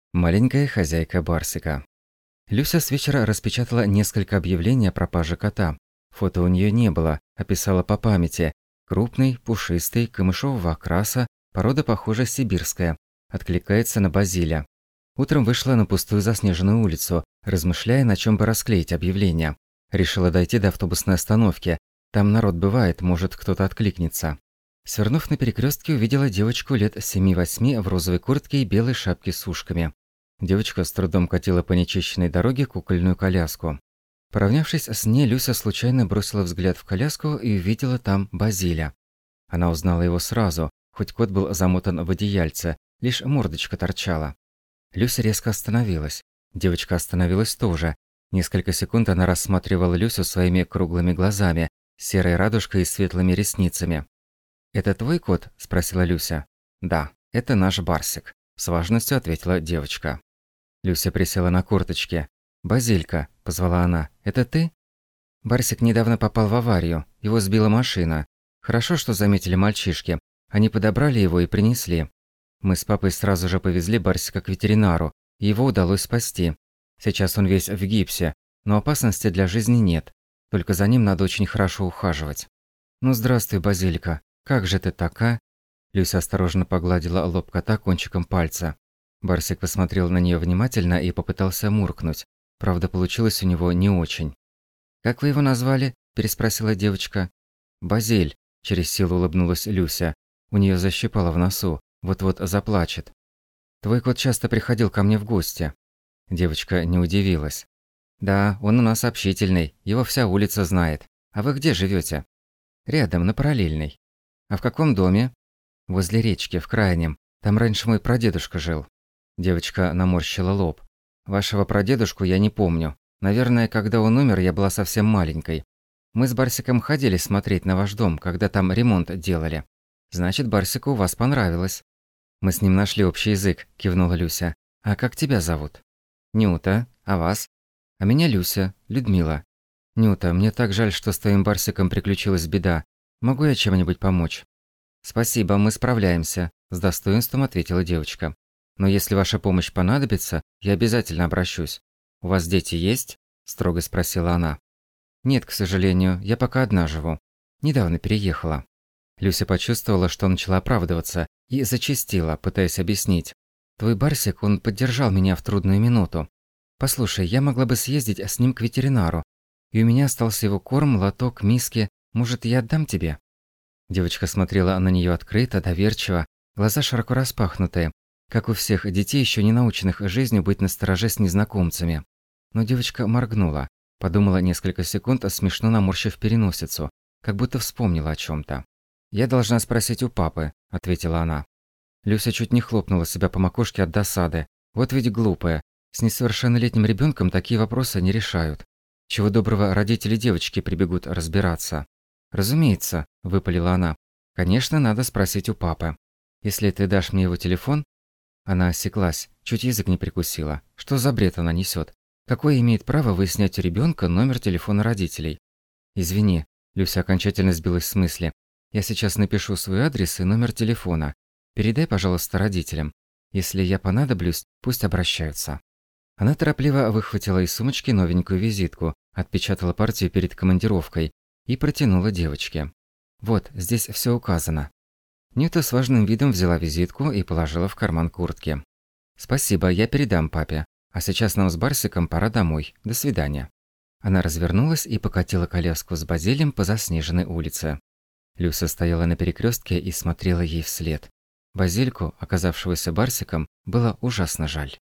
Маленькая хозяйка Барсика. Люся с вечера распечатала несколько объявлений о пропаже кота. Фото у нее не было, описала по памяти. Крупный, пушистый, камышового окраса, порода, похоже, сибирская. Откликается на Базиля. Утром вышла на пустую заснеженную улицу, размышляя, на чем бы расклеить объявление. Решила дойти до автобусной остановки. Там народ бывает, может, кто-то откликнется. Свернув на перекрестке, увидела девочку лет 7-8 в розовой куртке и белой шапке с ушками. Девочка с трудом катила по нечищенной дороге кукольную коляску. Поравнявшись с ней, Люся случайно бросила взгляд в коляску и увидела там Базиля. Она узнала его сразу, хоть кот был замотан в одеяльце, лишь мордочка торчала. Люся резко остановилась. Девочка остановилась тоже. Несколько секунд она рассматривала Люсю своими круглыми глазами, серой радужкой и светлыми ресницами. «Это твой кот?» – спросила Люся. «Да, это наш Барсик», – с важностью ответила девочка. Люся присела на корточки. «Базилька», – позвала она, – «это ты?» Барсик недавно попал в аварию, его сбила машина. Хорошо, что заметили мальчишки. Они подобрали его и принесли. Мы с папой сразу же повезли Барсика к ветеринару, и его удалось спасти. Сейчас он весь в гипсе, но опасности для жизни нет. Только за ним надо очень хорошо ухаживать. «Ну, здравствуй, Базилька. Как же ты так, а?» Люся осторожно погладила лоб кота кончиком пальца. Барсик посмотрел на нее внимательно и попытался муркнуть. Правда, получилось у него не очень. «Как вы его назвали?» – переспросила девочка. «Базиль», – через силу улыбнулась Люся. У нее защипало в носу, вот-вот заплачет. «Твой кот часто приходил ко мне в гости». Девочка не удивилась. «Да, он у нас общительный, его вся улица знает. А вы где живете? «Рядом, на Параллельной». «А в каком доме?» «Возле речки, в крайнем. Там раньше мой прадедушка жил». Девочка наморщила лоб. «Вашего прадедушку я не помню. Наверное, когда он умер, я была совсем маленькой. Мы с Барсиком ходили смотреть на ваш дом, когда там ремонт делали. Значит, Барсику у вас понравилось». «Мы с ним нашли общий язык», – кивнула Люся. «А как тебя зовут?» «Нюта. А вас?» «А меня Люся. Людмила». «Нюта, мне так жаль, что с твоим Барсиком приключилась беда. Могу я чем-нибудь помочь?» «Спасибо, мы справляемся», – с достоинством ответила девочка. «Но если ваша помощь понадобится, я обязательно обращусь. У вас дети есть?» – строго спросила она. «Нет, к сожалению, я пока одна живу. Недавно переехала». Люся почувствовала, что начала оправдываться, и зачастила, пытаясь объяснить. «Твой Барсик, он поддержал меня в трудную минуту. Послушай, я могла бы съездить с ним к ветеринару. И у меня остался его корм, лоток, миски. Может, я отдам тебе?» Девочка смотрела на нее открыто, доверчиво, глаза широко распахнутые, как у всех детей, еще не наученных жизнью быть настороже с незнакомцами. Но девочка моргнула, подумала несколько секунд, смешно наморщив переносицу, как будто вспомнила о чем-то. «Я должна спросить у папы», – ответила она. Люся чуть не хлопнула себя по макушке от досады. Вот ведь глупая. С несовершеннолетним ребенком такие вопросы не решают. Чего доброго, родители девочки прибегут разбираться. «Разумеется», – выпалила она. «Конечно, надо спросить у папы. Если ты дашь мне его телефон...» Она осеклась, чуть язык не прикусила. Что за бред она несет? Какое имеет право выяснять у ребенка номер телефона родителей? «Извини», – Люся окончательно сбилась с мысли. «Я сейчас напишу свой адрес и номер телефона. Передай, пожалуйста, родителям. Если я понадоблюсь, пусть обращаются». Она торопливо выхватила из сумочки новенькую визитку, отпечатала партию перед командировкой и протянула девочке. «Вот, здесь все указано». Нюта с важным видом взяла визитку и положила в карман куртки. «Спасибо, я передам папе. А сейчас нам с Барсиком пора домой. До свидания». Она развернулась и покатила коляску с Базилем по заснеженной улице. Люся стояла на перекрестке и смотрела ей вслед. Базильку, оказавшегося Барсиком, было ужасно жаль.